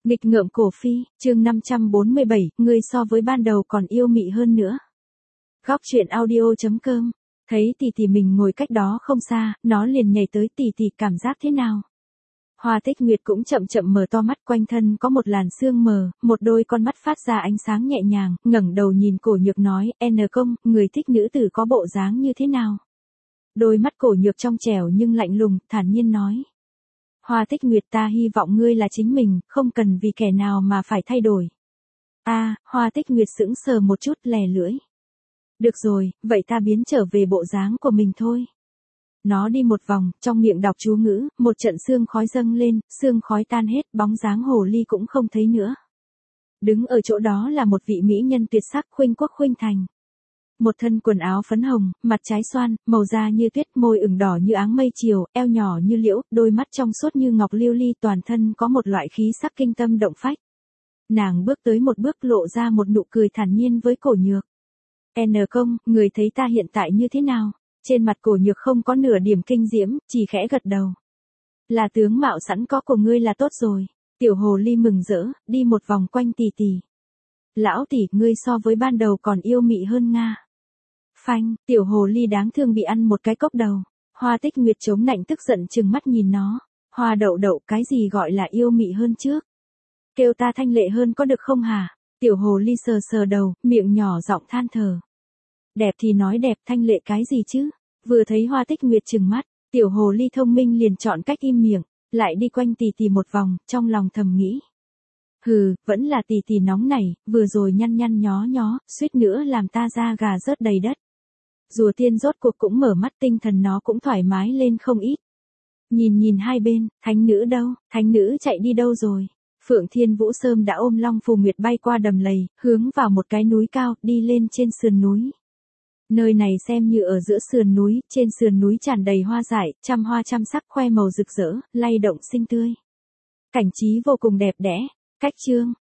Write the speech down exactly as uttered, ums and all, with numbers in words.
Nghịch ngợm cổ phi, chương năm trăm bốn mươi bảy, ngươi so với ban đầu còn yêu mị hơn nữa. Góc truyện audio.com, thấy tỷ tỷ mình ngồi cách đó không xa, nó liền nhảy tới. Tỷ tỷ cảm giác thế nào? Hoa Tích Nguyệt cũng chậm chậm mở to mắt, quanh thân có một làn sương mờ, một đôi con mắt phát ra ánh sáng nhẹ nhàng, ngẩng đầu nhìn Cổ Nhược nói, N công, người thích nữ tử có bộ dáng như thế nào? Đôi mắt Cổ Nhược trong trẻo nhưng lạnh lùng, thản nhiên nói. Hoa Tích Nguyệt, ta hy vọng ngươi là chính mình, không cần vì kẻ nào mà phải thay đổi. A, à, Hoa Tích Nguyệt sững sờ một chút, lè lưỡi. Được rồi, vậy ta biến trở về bộ dáng của mình thôi. Nó đi một vòng, trong miệng đọc chú ngữ, một trận sương khói dâng lên, sương khói tan hết, bóng dáng hồ ly cũng không thấy nữa. Đứng ở chỗ đó là một vị mỹ nhân tuyệt sắc, khuynh quốc khuynh thành. Một thân quần áo phấn hồng, mặt trái xoan, màu da như tuyết, môi ửng đỏ như áng mây chiều, eo nhỏ như liễu, đôi mắt trong suốt như ngọc lưu ly, toàn thân có một loại khí sắc kinh tâm động phách. Nàng bước tới một bước, lộ ra một nụ cười thản nhiên với Cổ Nhược. N công, người thấy ta hiện tại như thế nào? Trên mặt Cổ Nhược không có nửa điểm kinh diễm, chỉ khẽ gật đầu. Là tướng mạo sẵn có của ngươi là tốt rồi. Tiểu hồ ly mừng rỡ, đi một vòng quanh tỷ tỷ. Lão tỷ, ngươi so với ban đầu còn yêu mị hơn Nga. Phanh, tiểu hồ ly đáng thương bị ăn một cái cốc đầu. Hoa Tích Nguyệt chống nạnh tức giận trừng mắt nhìn nó. Hoa đậu đậu, cái gì gọi là yêu mị hơn trước? Kêu ta thanh lệ hơn có được không hả? Tiểu hồ ly sờ sờ đầu, miệng nhỏ giọng than thở. Đẹp thì nói đẹp, thanh lệ cái gì chứ? Vừa thấy Hoa Tích Nguyệt trừng mắt, tiểu hồ ly thông minh liền chọn cách im miệng, lại đi quanh tỷ tỷ một vòng, trong lòng thầm nghĩ. Hừ, vẫn là tỷ tỷ nóng nảy, vừa rồi nhăn nhăn nhó nhó, suýt nữa làm ta da gà rớt đầy đất. Rùa tiên rốt cuộc cũng mở mắt, tinh thần nó cũng thoải mái lên không ít. Nhìn nhìn hai bên, thánh nữ đâu, thánh nữ chạy đi đâu rồi? Phượng Thiên Vũ Sơm đã ôm Long Phù Nguyệt bay qua đầm lầy, hướng vào một cái núi cao, đi lên trên sườn núi. Nơi này xem như ở giữa sườn núi, trên sườn núi tràn đầy hoa dại, trăm hoa trăm sắc khoe màu rực rỡ, lay động xinh tươi. Cảnh trí vô cùng đẹp đẽ. Cách chương,